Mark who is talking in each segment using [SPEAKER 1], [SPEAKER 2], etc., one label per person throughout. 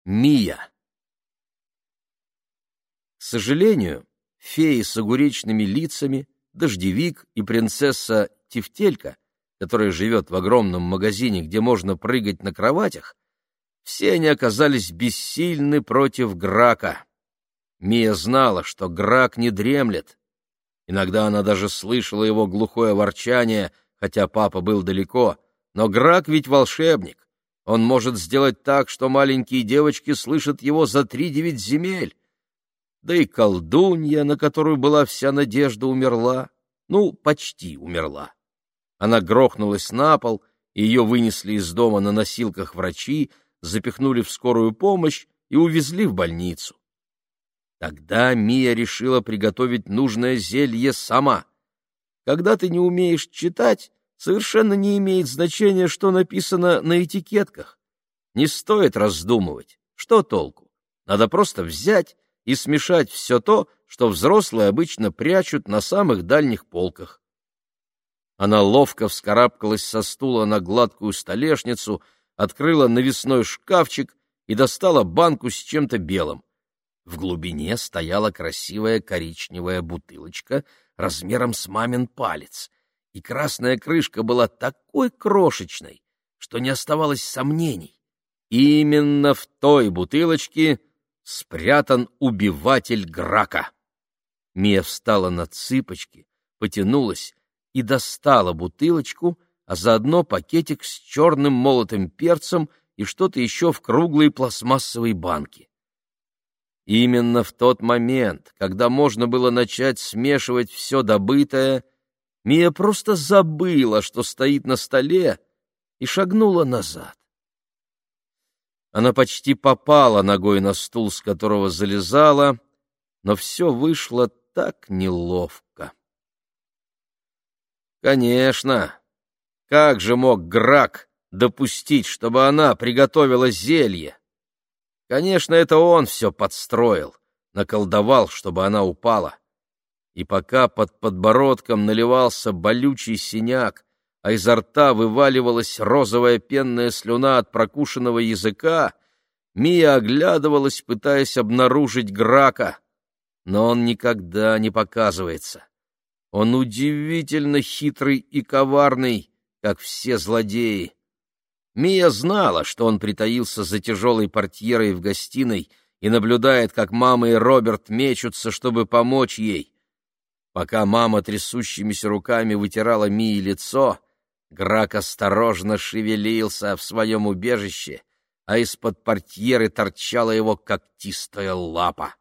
[SPEAKER 1] Мия. К сожалению, феи с огуречными лицами, дождевик и принцесса Тефтелька, которая живет в огромном магазине, где можно прыгать на кроватях, все они оказались бессильны против Грака. Мия знала, что Грак не дремлет. Иногда она даже слышала его глухое ворчание, хотя папа был далеко, но Грак ведь волшебник. Он может сделать так, что маленькие девочки слышат его за 3-9 земель. Да и колдунья, на которую была вся надежда, умерла. Ну, почти умерла. Она грохнулась на пол, и ее вынесли из дома на носилках врачи, запихнули в скорую помощь и увезли в больницу. Тогда Мия решила приготовить нужное зелье сама. Когда ты не умеешь читать, совершенно не имеет значения, что написано на этикетках. Не стоит раздумывать. Что толку? Надо просто взять и смешать все то, что взрослые обычно прячут на самых дальних полках. Она ловко вскарабкалась со стула на гладкую столешницу, открыла навесной шкафчик и достала банку с чем-то белым. В глубине стояла красивая коричневая бутылочка размером с мамин палец, и красная крышка была такой крошечной, что не оставалось сомнений. Именно в той бутылочке спрятан убиватель Грака. Мия встала на цыпочки, потянулась и достала бутылочку, а заодно пакетик с черным молотым перцем и что-то еще в круглой пластмассовой банке. Именно в тот момент, когда можно было начать смешивать все добытое, Мия просто забыла, что стоит на столе, и шагнула назад. Она почти попала ногой на стул, с которого залезала, но все вышло так неловко. Конечно, как же мог Грак допустить, чтобы она приготовила зелье? Конечно, это он все подстроил, наколдовал, чтобы она упала. И пока под подбородком наливался болючий синяк, а изо рта вываливалась розовая пенная слюна от прокушенного языка, Мия оглядывалась, пытаясь обнаружить Грака. Но он никогда не показывается. Он удивительно хитрый и коварный, как все злодеи. Мия знала, что он притаился за тяжелой портьерой в гостиной и наблюдает, как мама и Роберт мечутся, чтобы помочь ей. Пока мама трясущимися руками вытирала Мии лицо, Грак осторожно шевелился в своем убежище, а из-под портьеры торчала его когтистая лапа.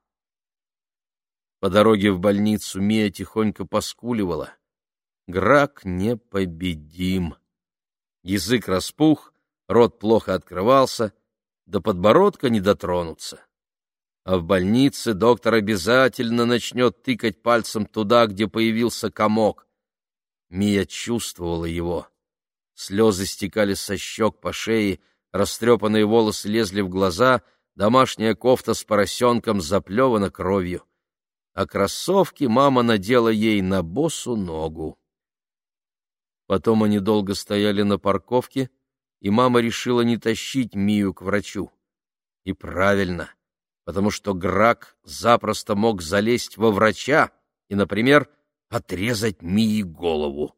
[SPEAKER 1] По дороге в больницу Мия тихонько поскуливала. Грак непобедим. Язык распух, рот плохо открывался, до подбородка не дотронуться. А в больнице доктор обязательно начнет тыкать пальцем туда, где появился комок. Мия чувствовала его. Слезы стекали со щек по шее, растрепанные волосы лезли в глаза, домашняя кофта с поросенком заплевана кровью. А кроссовки мама надела ей на босу ногу. Потом они долго стояли на парковке, и мама решила не тащить Мию к врачу. И правильно, потому что Грак запросто мог залезть во врача и, например, отрезать Мии голову.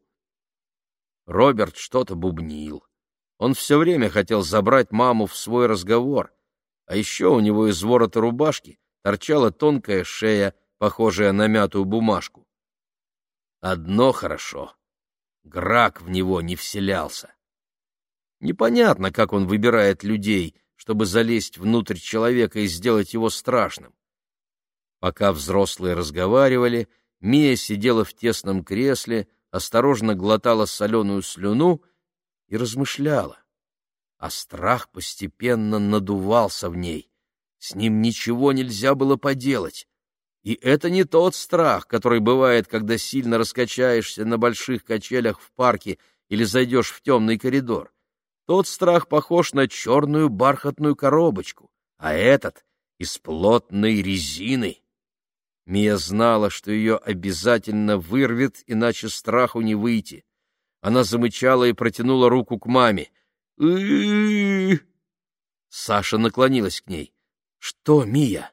[SPEAKER 1] Роберт что-то бубнил. Он все время хотел забрать маму в свой разговор, а еще у него из ворота рубашки торчала тонкая шея, похожая на мятую бумажку. Одно хорошо — Грак в него не вселялся. Непонятно, как он выбирает людей, чтобы залезть внутрь человека и сделать его страшным. Пока взрослые разговаривали, Мия сидела в тесном кресле, осторожно глотала соленую слюну и размышляла. А страх постепенно надувался в ней. С ним ничего нельзя было поделать. И это не тот страх, который бывает, когда сильно раскачаешься на больших качелях в парке или зайдешь в темный коридор. Тот страх похож на черную бархатную коробочку, а этот — из плотной резины. Мия знала, что ее обязательно вырвет, иначе страху не выйти. Она замычала и протянула руку к маме. «Саша наклонилась к ней. Что, Мия?